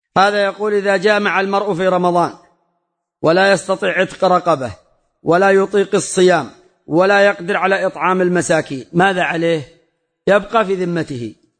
هذا يقول: إذا جامع المرء في رمضان ولا يستطيع عتق رقبة ولا يطيق الصيام ولا يقدر على إطعام المساكين، ماذا عليه؟ يبقى في ذمته.